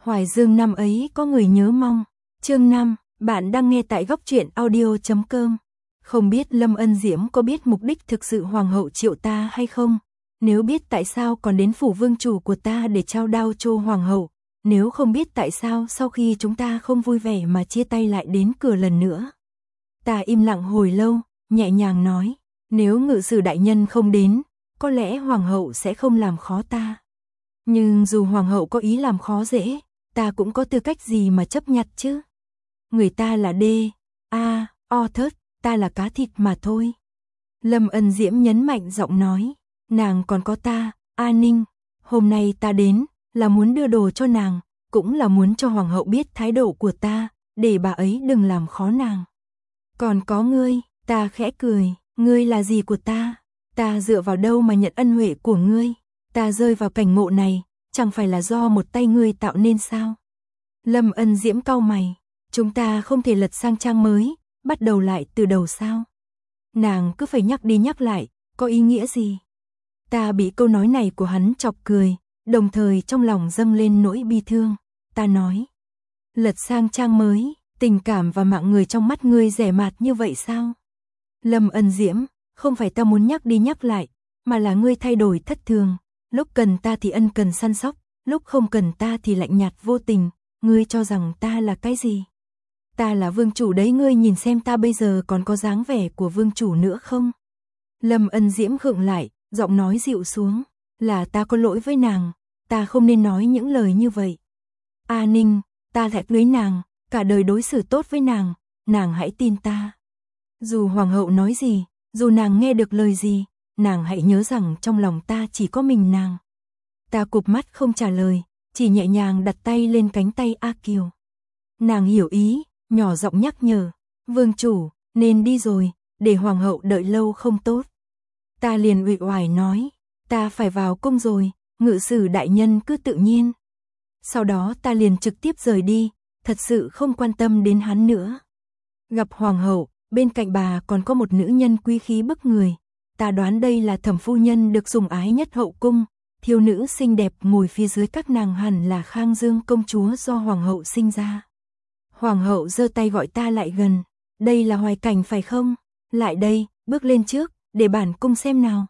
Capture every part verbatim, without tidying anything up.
Hoài Dương năm ấy có người nhớ mong. Chương năm, bạn đang nghe tại góc truyện audio chấm com. Không biết Lâm Ân Diễm có biết mục đích thực sự hoàng hậu triệu ta hay không? Nếu biết tại sao còn đến phủ vương chủ của ta để trao đao cho hoàng hậu? Nếu không biết tại sao sau khi chúng ta không vui vẻ mà chia tay lại đến cửa lần nữa? Ta im lặng hồi lâu, nhẹ nhàng nói, nếu ngự sử đại nhân không đến, có lẽ hoàng hậu sẽ không làm khó ta. Nhưng dù hoàng hậu có ý làm khó dễ, ta cũng có tư cách gì mà chấp nhặt chứ? Người ta là đê, a, o thớt, ta là cá thịt mà thôi. Lâm Ân Diễm nhấn mạnh giọng nói, nàng còn có ta, A Ninh, hôm nay ta đến, là muốn đưa đồ cho nàng, cũng là muốn cho hoàng hậu biết thái độ của ta, để bà ấy đừng làm khó nàng. Còn có ngươi, ta khẽ cười, ngươi là gì của ta? Ta dựa vào đâu mà nhận ân huệ của ngươi? Ta rơi vào cảnh ngộ này, chẳng phải là do một tay ngươi tạo nên sao? Lâm Ân Diễm cau mày, chúng ta không thể lật sang trang mới, bắt đầu lại từ đầu sao? Nàng cứ phải nhắc đi nhắc lại, có ý nghĩa gì? Ta bị câu nói này của hắn chọc cười, đồng thời trong lòng dâng lên nỗi bi thương. Ta nói, lật sang trang mới, tình cảm và mạng người trong mắt ngươi rẻ mạt như vậy sao? Lâm Ân Diễm, không phải ta muốn nhắc đi nhắc lại, mà là ngươi thay đổi thất thường. Lúc cần ta thì ân cần săn sóc, lúc không cần ta thì lạnh nhạt vô tình. Ngươi cho rằng ta là cái gì? Ta là vương chủ đấy, ngươi nhìn xem ta bây giờ còn có dáng vẻ của vương chủ nữa không? Lâm Ân Diễm khựng lại, giọng nói dịu xuống, là ta có lỗi với nàng, ta không nên nói những lời như vậy. A Ninh, ta lại cưới nàng, cả đời đối xử tốt với nàng, nàng hãy tin ta. Dù hoàng hậu nói gì, dù nàng nghe được lời gì, nàng hãy nhớ rằng trong lòng ta chỉ có mình nàng. Ta cụp mắt không trả lời, chỉ nhẹ nhàng đặt tay lên cánh tay A Kiều. Nàng hiểu ý, nhỏ giọng nhắc nhở, vương chủ, nên đi rồi, để hoàng hậu đợi lâu không tốt. Ta liền uể oải nói, ta phải vào cung rồi, ngự sử đại nhân cứ tự nhiên. Sau đó ta liền trực tiếp rời đi, thật sự không quan tâm đến hắn nữa. Gặp hoàng hậu, bên cạnh bà còn có một nữ nhân quý khí bức người. Ta đoán đây là thẩm phu nhân được sủng ái nhất hậu cung. Thiếu nữ xinh đẹp ngồi phía dưới các nàng hẳn là Khang Dương công chúa do hoàng hậu sinh ra. Hoàng hậu giơ tay gọi ta lại gần, đây là Hoài Cảnh phải không? Lại đây, bước lên trước, để bản cung xem nào.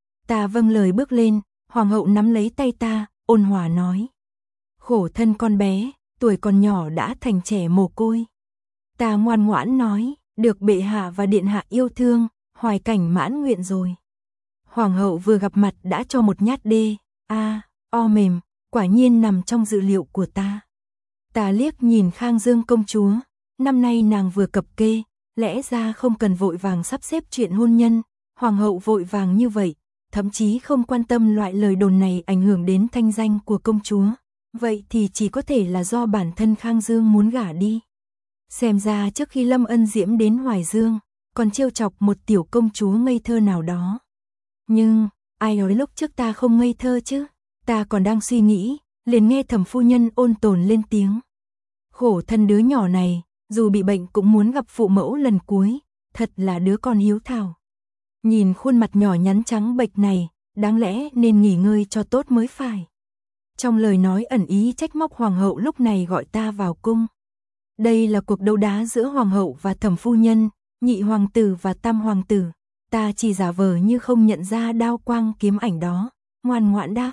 Ta vâng lời bước lên, hoàng hậu nắm lấy tay ta, ôn hòa nói. Khổ thân con bé, tuổi còn nhỏ đã thành trẻ mồ côi. Ta ngoan ngoãn nói, được bệ hạ và điện hạ yêu thương, Hoài Cảnh mãn nguyện rồi. Hoàng hậu vừa gặp mặt đã cho một nhát đê, a, o mềm, quả nhiên nằm trong dự liệu của ta. Ta liếc nhìn Khang Dương công chúa, năm nay nàng vừa cập kê, lẽ ra không cần vội vàng sắp xếp chuyện hôn nhân, hoàng hậu vội vàng như vậy, thậm chí không quan tâm loại lời đồn này ảnh hưởng đến thanh danh của công chúa, vậy thì chỉ có thể là do bản thân Khang Dương muốn gả đi. Xem ra trước khi Lâm Ân Diễm đến Hoài Dương, còn trêu chọc một tiểu công chúa ngây thơ nào đó. Nhưng, ai nói lúc trước ta không ngây thơ chứ? Ta còn đang suy nghĩ, liền nghe thẩm phu nhân ôn tồn lên tiếng. Khổ thân đứa nhỏ này, dù bị bệnh cũng muốn gặp phụ mẫu lần cuối, thật là đứa con hiếu thảo. Nhìn khuôn mặt nhỏ nhắn trắng bệch này, đáng lẽ nên nghỉ ngơi cho tốt mới phải. Trong lời nói ẩn ý trách móc hoàng hậu lúc này gọi ta vào cung. Đây là cuộc đấu đá giữa hoàng hậu và thẩm phu nhân, nhị hoàng tử và tam hoàng tử. Ta chỉ giả vờ như không nhận ra đao quang kiếm ảnh đó, ngoan ngoãn đáp.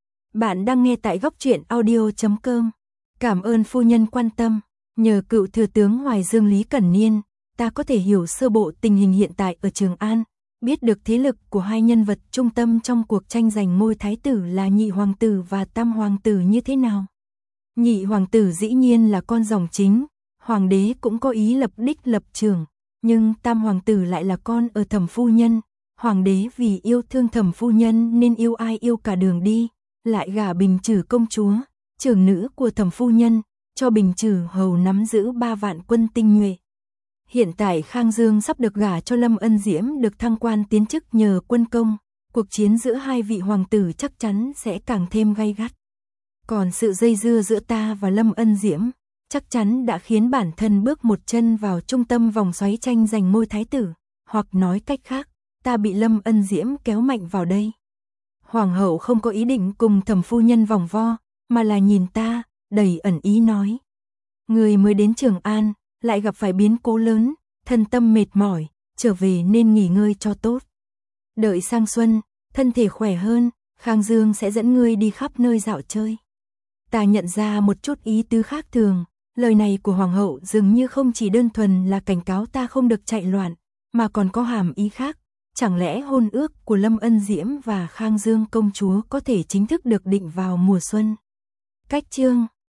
Bạn đang nghe tại góc truyện audio chấm com. Cảm ơn phu nhân quan tâm, nhờ cựu thừa tướng Hoài Dương Lý Cẩn Niên, ta có thể hiểu sơ bộ tình hình hiện tại ở Trường An, biết được thế lực của hai nhân vật trung tâm trong cuộc tranh giành ngôi thái tử là nhị hoàng tử và tam hoàng tử như thế nào. Nhị hoàng tử dĩ nhiên là con dòng chính, hoàng đế cũng có ý lập đích lập trường. Nhưng tam hoàng tử lại là con ở thẩm phu nhân, hoàng đế vì yêu thương thẩm phu nhân nên yêu ai yêu cả đường đi, lại gả Bình Trử công chúa, trưởng nữ của thẩm phu nhân, cho Bình Trử hầu nắm giữ ba vạn quân tinh nhuệ. Hiện tại Khang Dương sắp được gả cho Lâm Ân Diễm được thăng quan tiến chức nhờ quân công, cuộc chiến giữa hai vị hoàng tử chắc chắn sẽ càng thêm gay gắt. Còn sự dây dưa giữa ta và Lâm Ân Diễm chắc chắn đã khiến bản thân bước một chân vào trung tâm vòng xoáy tranh giành ngôi thái tử, hoặc nói cách khác, ta bị Lâm Ân Diễm kéo mạnh vào đây. Hoàng hậu không có ý định cùng thẩm phu nhân vòng vo, mà là nhìn ta, đầy ẩn ý nói. Người mới đến Trường An, lại gặp phải biến cố lớn, thân tâm mệt mỏi, trở về nên nghỉ ngơi cho tốt. Đợi sang xuân, thân thể khỏe hơn, Khang Dương sẽ dẫn ngươi đi khắp nơi dạo chơi. Ta nhận ra một chút ý tứ khác thường, lời này của Hoàng hậu dường như không chỉ đơn thuần là cảnh cáo ta không được chạy loạn, mà còn có hàm ý khác. Chẳng lẽ hôn ước của Lâm Ân Diễm và Khang Dương công chúa có thể chính thức được định vào mùa xuân? Cách chương